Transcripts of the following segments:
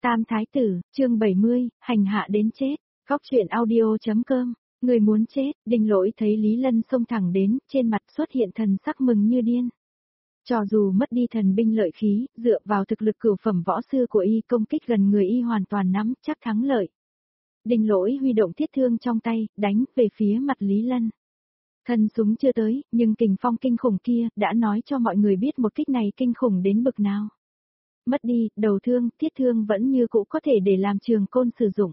Tam Thái Tử, chương 70, hành hạ đến chết, góc truyện audio.com, người muốn chết, Đinh Lỗi thấy Lý Lân xông thẳng đến, trên mặt xuất hiện thần sắc mừng như điên. Cho dù mất đi thần binh lợi khí, dựa vào thực lực cửu phẩm võ sư của y công kích gần người y hoàn toàn nắm chắc thắng lợi. Đinh Lỗi huy động thiết thương trong tay, đánh về phía mặt Lý Lân. Thân súng chưa tới, nhưng kình phong kinh khủng kia đã nói cho mọi người biết một kích này kinh khủng đến bực nào. Mất đi, đầu thương, thiết thương vẫn như cũ có thể để làm trường côn sử dụng.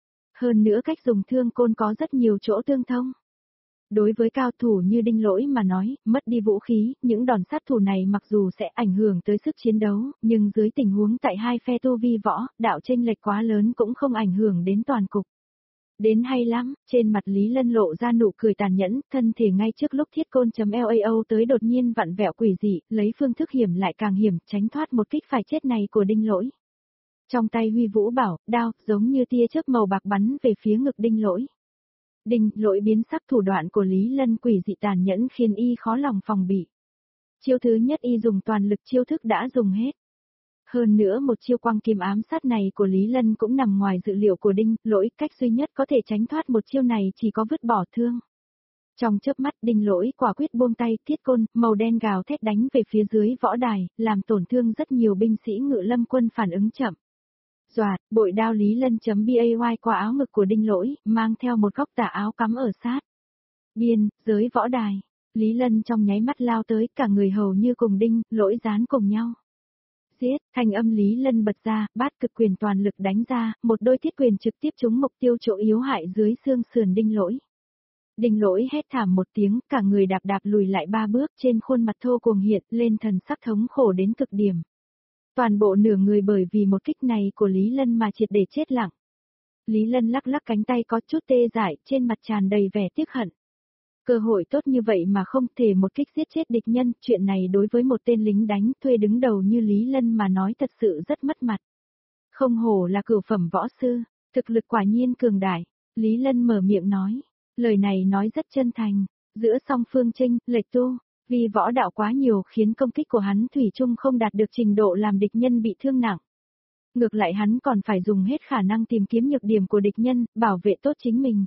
Hơn nữa cách dùng thương côn có rất nhiều chỗ tương thông. Đối với cao thủ như Đinh Lỗi mà nói, mất đi vũ khí, những đòn sát thủ này mặc dù sẽ ảnh hưởng tới sức chiến đấu, nhưng dưới tình huống tại hai phe tu vi võ, đạo chênh lệch quá lớn cũng không ảnh hưởng đến toàn cục. Đến hay lắm, trên mặt Lý Lân lộ ra nụ cười tàn nhẫn, thân thể ngay trước lúc thiết côn.lao tới đột nhiên vặn vẹo quỷ dị, lấy phương thức hiểm lại càng hiểm, tránh thoát một kích phải chết này của Đinh Lỗi. Trong tay huy vũ bảo, đao, giống như tia chớp màu bạc bắn về phía ngực Đinh Lỗi. Đinh Lỗi biến sắc, thủ đoạn của Lý Lân quỷ dị tàn nhẫn khiến y khó lòng phòng bị. Chiêu thứ nhất y dùng toàn lực, chiêu thức đã dùng hết. Hơn nữa một chiêu quang kiếm ám sát này của Lý Lân cũng nằm ngoài dự liệu của Đinh Lỗi, cách duy nhất có thể tránh thoát một chiêu này chỉ có vứt bỏ thương. Trong chớp mắt Đinh Lỗi quả quyết buông tay, thiết côn màu đen gào thét đánh về phía dưới võ đài, làm tổn thương rất nhiều binh sĩ Ngự Lâm quân phản ứng chậm. Doạt, bội đao Lý Lân.bay qua áo ngực của Đinh Lỗi, mang theo một góc tà áo cắm ở sát biên giới võ đài. Lý Lân trong nháy mắt lao tới, cả người hầu như cùng Đinh Lỗi dán cùng nhau. Giết, thanh âm Lý Lân bật ra, bát cực quyền toàn lực đánh ra, một đôi thiết quyền trực tiếp trúng mục tiêu chỗ yếu hại dưới xương sườn Đinh Lỗi. Đinh Lỗi hét thảm một tiếng, cả người đạp đạp lùi lại 3 bước, trên khuôn mặt thô cuồng hiện lên thần sắc thống khổ đến cực điểm. Toàn bộ nửa người bởi vì một kích này của Lý Lân mà triệt để chết lặng. Lý Lân lắc lắc cánh tay có chút tê dại, trên mặt tràn đầy vẻ tiếc hận. Cơ hội tốt như vậy mà không thể một kích giết chết địch nhân, chuyện này đối với một tên lính đánh thuê đứng đầu như Lý Lân mà nói thật sự rất mất mặt. Không hổ là cửu phẩm võ sư, thực lực quả nhiên cường đại, Lý Lân mở miệng nói, lời này nói rất chân thành, giữa song phương chênh lệch tu, vì võ đạo quá nhiều khiến công kích của hắn thủy chung không đạt được trình độ làm địch nhân bị thương nặng. Ngược lại hắn còn phải dùng hết khả năng tìm kiếm nhược điểm của địch nhân, bảo vệ tốt chính mình.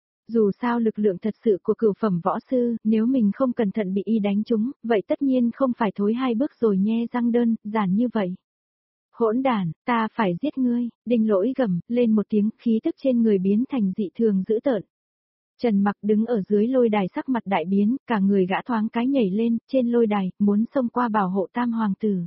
Dù sao lực lượng thật sự của cửu phẩm võ sư, nếu mình không cẩn thận bị y đánh trúng, vậy tất nhiên không phải thối 2 bước rồi nhe răng đơn, giản như vậy. Hỗn đản, ta phải giết ngươi, Đinh Lỗi gầm lên một tiếng, khí tức trên người biến thành dị thường dữ tợn. Trần Mặc đứng ở dưới lôi đài sắc mặt đại biến, cả người gã thoáng cái nhảy lên, trên lôi đài, muốn xông qua bảo hộ tam hoàng tử.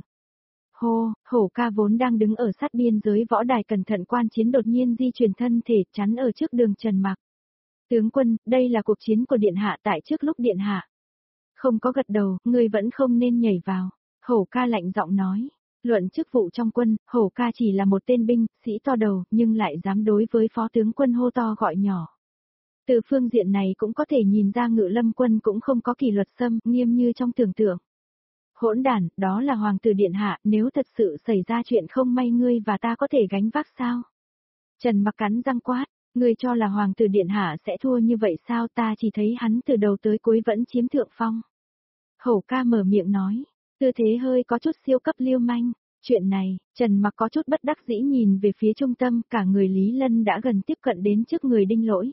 Hô, Hổ ca vốn đang đứng ở sát biên giới võ đài cẩn thận quan chiến đột nhiên di chuyển thân thể chắn ở trước đường Trần Mặc. Tướng quân, đây là cuộc chiến của Điện Hạ tại trước lúc Điện Hạ. Không có gật đầu, ngươi vẫn không nên nhảy vào. Hổ ca lạnh giọng nói. Luận chức vụ trong quân, Hổ ca chỉ là một tên binh, sĩ to đầu, nhưng lại dám đối với phó tướng quân hô to gọi nhỏ. Từ phương diện này cũng có thể nhìn ra Ngự Lâm quân cũng không có kỷ luật xâm, nghiêm như trong tưởng tượng. Hỗn đản, đó là hoàng tử Điện Hạ, nếu thật sự xảy ra chuyện không may ngươi và ta có thể gánh vác sao? Trần Mặc cắn răng quát. Ngươi cho là hoàng tử Điện Hạ sẽ thua như vậy sao, ta chỉ thấy hắn từ đầu tới cuối vẫn chiếm thượng phong. Hổ ca mở miệng nói, tư thế hơi có chút siêu cấp lưu manh, chuyện này, Trần Mặc có chút bất đắc dĩ nhìn về phía trung tâm, cả người Lý Lân đã gần tiếp cận đến trước người Đinh Lỗi.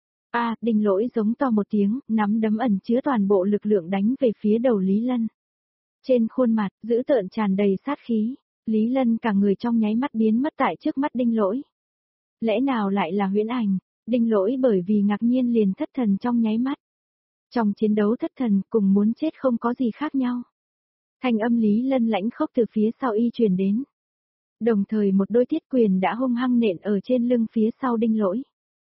Đinh Lỗi giống to một tiếng, nắm đấm ẩn chứa toàn bộ lực lượng đánh về phía đầu Lý Lân. Trên khuôn mặt, dữ tợn tràn đầy sát khí, Lý Lân cả người trong nháy mắt biến mất tại trước mắt Đinh Lỗi. Lẽ nào lại là huyễn ảnh? Đinh Lỗi bởi vì ngạc nhiên liền thất thần trong nháy mắt. Trong chiến đấu thất thần cùng muốn chết không có gì khác nhau. Thanh âm Lý Lân lãnh khốc từ phía sau y truyền đến. Đồng thời một đôi thiết quyền đã hung hăng nện ở trên lưng phía sau Đinh Lỗi.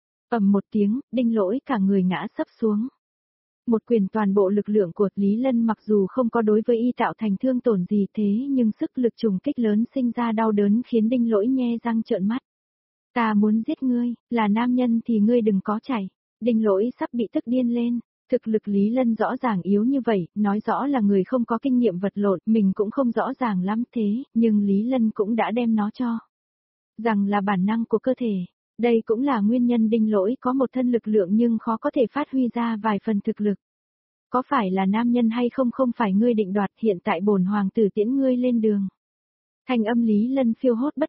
Ầm một tiếng, Đinh Lỗi cả người ngã sấp xuống. Một quyền toàn bộ lực lượng của Lý Lân mặc dù không có đối với y tạo thành thương tổn gì thế nhưng sức lực trùng kích lớn sinh ra đau đớn khiến Đinh Lỗi nhe răng trợn mắt. Ta muốn giết ngươi, là nam nhân thì ngươi đừng có chạy. Đinh Lỗi sắp bị tức điên lên. Thực lực Lý Lân rõ ràng yếu như vậy, nói rõ là người không có kinh nghiệm vật lộn, mình cũng không rõ ràng lắm thế, nhưng Lý Lân cũng đã đem nó cho. Rằng là bản năng của cơ thể. Đây cũng là nguyên nhân Đinh Lỗi có một thân lực lượng nhưng khó có thể phát huy ra vài phần thực lực. Có phải là nam nhân hay không không phải ngươi định đoạt, hiện tại bổn hoàng tử tiễn ngươi lên đường. Thanh âm Lý Lân phiêu hốt bất định.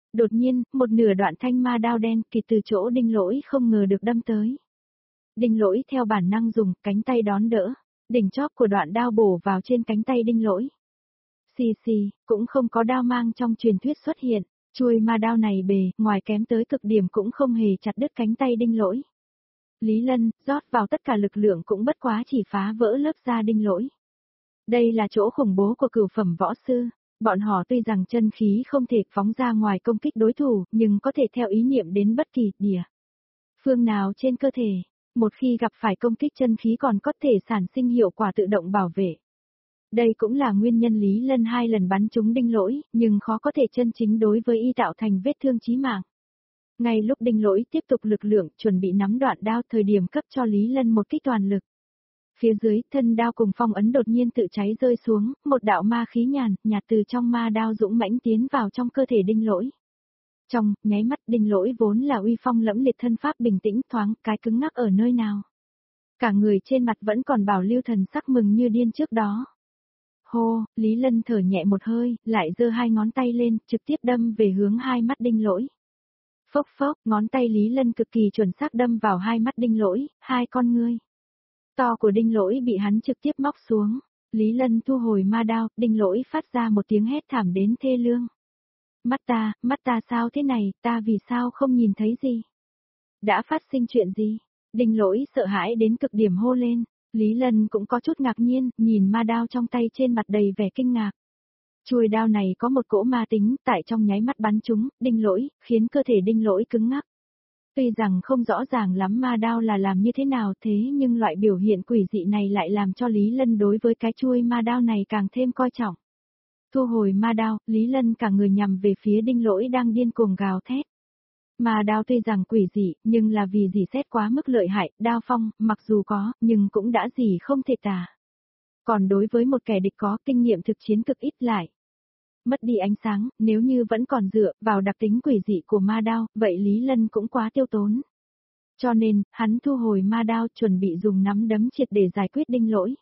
Đột nhiên, một nửa đoạn thanh ma đao đen kịt từ chỗ Đinh Lỗi không ngờ được đâm tới. Đinh Lỗi theo bản năng dùng cánh tay đón đỡ, đỉnh chóp của đoạn đao bổ vào trên cánh tay Đinh Lỗi. Xì xì, cũng không có đao mang trong truyền thuyết xuất hiện, chuôi ma đao này bề, ngoài kém tới cực điểm cũng không hề chặt đứt cánh tay Đinh Lỗi. Lý Lân, rót vào tất cả lực lượng cũng bất quá chỉ phá vỡ lớp da Đinh Lỗi. Đây là chỗ khủng bố của cửu phẩm võ sư. Bọn họ tuy rằng chân khí không thể phóng ra ngoài công kích đối thủ, nhưng có thể theo ý niệm đến bất kỳ địa phương nào trên cơ thể. Một khi gặp phải công kích chân khí còn có thể sản sinh hiệu quả tự động bảo vệ. Đây cũng là nguyên nhân Lý Lân 2 lần bắn trúng Đinh Lỗi, nhưng khó có thể chân chính đối với y tạo thành vết thương chí mạng. Ngay lúc Đinh Lỗi tiếp tục lực lượng chuẩn bị nắm đoạn đao thời điểm cấp cho Lý Lân một kích toàn lực. Phía dưới, thân đao cùng phong ấn đột nhiên tự cháy rơi xuống, một đạo ma khí nhàn, nhạt từ trong ma đao dũng mãnh tiến vào trong cơ thể Đinh Lỗi. Trong, nháy mắt Đinh Lỗi vốn là uy phong lẫm liệt thân pháp bình tĩnh thoáng, cái cứng ngắc ở nơi nào. Cả người trên mặt vẫn còn bảo lưu thần sắc mừng như điên trước đó. Hô, Lý Lân thở nhẹ một hơi, lại giơ 2 ngón tay lên, trực tiếp đâm về hướng 2 mắt Đinh Lỗi. Phốc phốc, ngón tay Lý Lân cực kỳ chuẩn xác đâm vào 2 mắt Đinh Lỗi, 2 con ngươi to của Đinh Lỗi bị hắn trực tiếp móc xuống. Lý Lân thu hồi ma đao, Đinh Lỗi phát ra một tiếng hét thảm đến thê lương. Mắt ta sao thế này, ta vì sao không nhìn thấy gì? Đã phát sinh chuyện gì? Đinh Lỗi sợ hãi đến cực điểm hô lên. Lý Lân cũng có chút ngạc nhiên, nhìn ma đao trong tay trên mặt đầy vẻ kinh ngạc. Chuôi đao này có một cỗ ma tính, tại trong nháy mắt bắn trúng, Đinh Lỗi, khiến cơ thể Đinh Lỗi cứng ngắc. Tuy rằng không rõ ràng lắm ma đao là làm như thế nào thế nhưng loại biểu hiện quỷ dị này lại làm cho Lý Lân đối với cái chuôi ma đao này càng thêm coi trọng. Thu hồi ma đao, Lý Lân cả người nhằm về phía Đinh Lỗi đang điên cuồng gào thét. Ma đao tuy rằng quỷ dị, nhưng là vì dỉ xét quá mức lợi hại, đao phong, mặc dù có, nhưng cũng đã gì không thể tả. Còn đối với một kẻ địch có kinh nghiệm thực chiến cực ít lại. Mất đi ánh sáng, nếu như vẫn còn dựa vào đặc tính quỷ dị của ma đao, vậy Lý Lân cũng quá tiêu tốn. Cho nên, hắn thu hồi ma đao chuẩn bị dùng nắm đấm triệt để giải quyết Đinh Lỗi.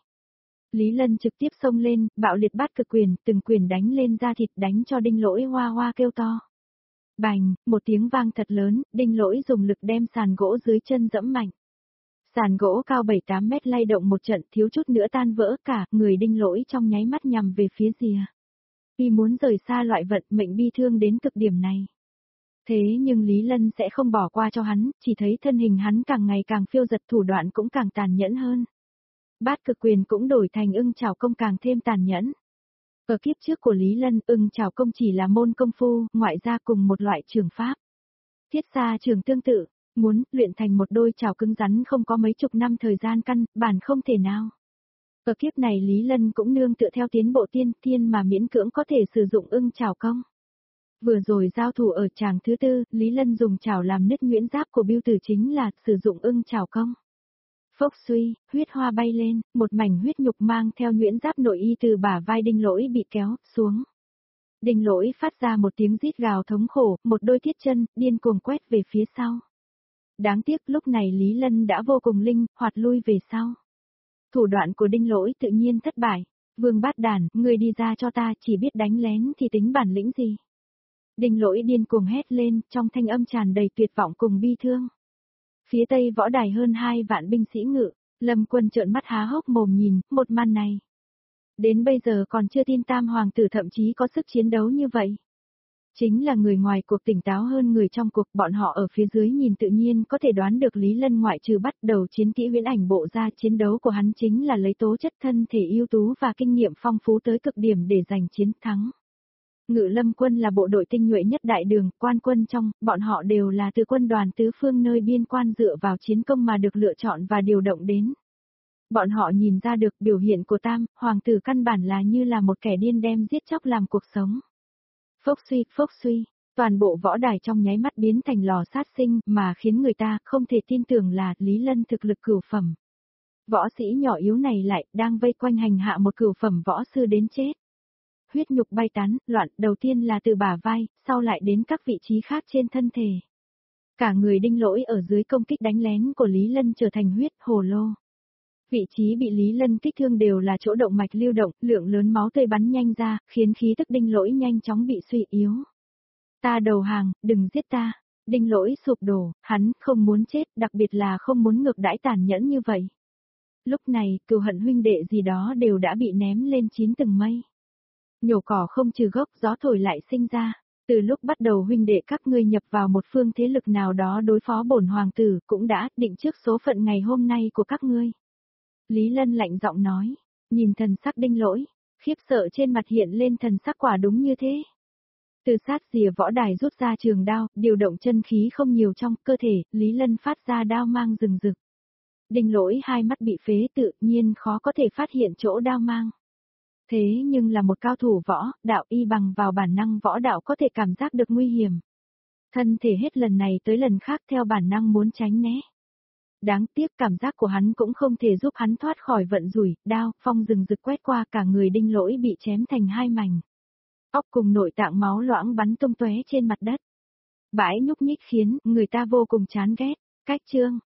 Lý Lân trực tiếp xông lên, bạo liệt bát cực quyền, từng quyền đánh lên da thịt đánh cho Đinh Lỗi hoa hoa kêu to. Bành, một tiếng vang thật lớn, Đinh Lỗi dùng lực đem sàn gỗ dưới chân dẫm mạnh. Sàn gỗ cao 7-8 mét lay động một trận thiếu chút nữa tan vỡ cả, người Đinh Lỗi trong nháy mắt nhằm về phía rìa. Vì muốn rời xa loại vận mệnh bi thương đến cực điểm này. Thế nhưng Lý Lân sẽ không bỏ qua cho hắn, chỉ thấy thân hình hắn càng ngày càng phiêu giật thủ đoạn cũng càng tàn nhẫn hơn. Bát cực quyền cũng đổi thành ưng chảo công càng thêm tàn nhẫn. Ở kiếp trước của Lý Lân, ưng chảo công chỉ là môn công phu, ngoại ra cùng một loại trường pháp. Thiết xa trường tương tự, muốn luyện thành một đôi chảo cứng rắn không có mấy chục năm thời gian căn, bản không thể nào. Ở kiếp này Lý Lân cũng nương tựa theo tiến bộ tiên thiên mà miễn cưỡng có thể sử dụng ưng chảo công. Vừa rồi giao thủ ở tràng thứ 4, Lý Lân dùng chảo làm nứt nhuyễn giáp của Bưu Tử chính là sử dụng ưng chảo công. Phốc suy, huyết hoa bay lên, một mảnh huyết nhục mang theo nhuyễn giáp nội y từ bả vai Đinh Lỗi bị kéo xuống. Đinh Lỗi phát ra một tiếng rít gào thống khổ, một đôi thiết chân, điên cuồng quét về phía sau. Đáng tiếc lúc này Lý Lân đã vô cùng linh, hoạt lui về sau. Thủ đoạn của Đinh Lỗi tự nhiên thất bại. Vương Bát Đản, ngươi đi ra cho ta, chỉ biết đánh lén thì tính bản lĩnh gì. Đinh Lỗi điên cuồng hét lên, trong thanh âm tràn đầy tuyệt vọng cùng bi thương. Phía tây võ đài hơn 2 vạn binh sĩ ngự, Lâm Quân trợn mắt há hốc mồm nhìn, một màn này. Đến bây giờ còn chưa tin Tam Hoàng tử thậm chí có sức chiến đấu như vậy. Chính là người ngoài cuộc tỉnh táo hơn người trong cuộc, bọn họ ở phía dưới nhìn tự nhiên có thể đoán được Lý Lân ngoại trừ bắt đầu chiến kỹ huyễn ảnh bộ ra chiến đấu của hắn chính là lấy tố chất thân thể ưu tú và kinh nghiệm phong phú tới cực điểm để giành chiến thắng. Ngự Lâm quân là bộ đội tinh nhuệ nhất đại đường, quan quân trong, bọn họ đều là từ quân đoàn tứ phương nơi biên quan dựa vào chiến công mà được lựa chọn và điều động đến. Bọn họ nhìn ra được biểu hiện của Tam, Hoàng tử căn bản là như là một kẻ điên đem giết chóc làm cuộc sống. Phốc suy, toàn bộ võ đài trong nháy mắt biến thành lò sát sinh mà khiến người ta không thể tin tưởng là Lý Lân thực lực cửu phẩm. Võ sĩ nhỏ yếu này lại đang vây quanh hành hạ một cửu phẩm võ sư đến chết. Huyết nhục bay tán, loạn, đầu tiên là từ bả vai, sau lại đến các vị trí khác trên thân thể. Cả người Đinh Lỗi ở dưới công kích đánh lén của Lý Lân trở thành huyết hồ lô. Vị trí bị Lý Lân kích thương đều là chỗ động mạch lưu động, lượng lớn máu tươi bắn nhanh ra, khiến khí tức Đinh Lỗi nhanh chóng bị suy yếu. Ta đầu hàng, đừng giết ta. Đinh Lỗi sụp đổ, hắn không muốn chết, đặc biệt là không muốn ngược đãi tàn nhẫn như vậy. Lúc này, cừu hận huynh đệ gì đó đều đã bị ném lên 9 tầng mây. Nhổ cỏ không trừ gốc, gió thổi lại sinh ra. Từ lúc bắt đầu huynh đệ các ngươi nhập vào một phương thế lực nào đó đối phó bổn hoàng tử, cũng đã định trước số phận ngày hôm nay của các ngươi. Lý Lân lạnh giọng nói, nhìn thần sắc Đinh Lỗi, khiếp sợ trên mặt hiện lên thần sắc quả đúng như thế. Từ sát rìa võ đài rút ra trường đao, điều động chân khí không nhiều trong cơ thể, Lý Lân phát ra đao mang rừng rực. Đinh Lỗi hai mắt bị phế tự nhiên khó có thể phát hiện chỗ đao mang. Thế nhưng là một cao thủ võ, đạo y bằng vào bản năng võ đạo có thể cảm giác được nguy hiểm. Thân thể hết lần này tới lần khác theo bản năng muốn tránh né. Đáng tiếc cảm giác của hắn cũng không thể giúp hắn thoát khỏi vận rủi, đao, phong rừng rực quét qua cả người Đinh Lỗi bị chém thành hai mảnh. Óc cùng nội tạng máu loãng bắn tung tóe trên mặt đất. Bãi nhúc nhích khiến người ta vô cùng chán ghét. Cách chương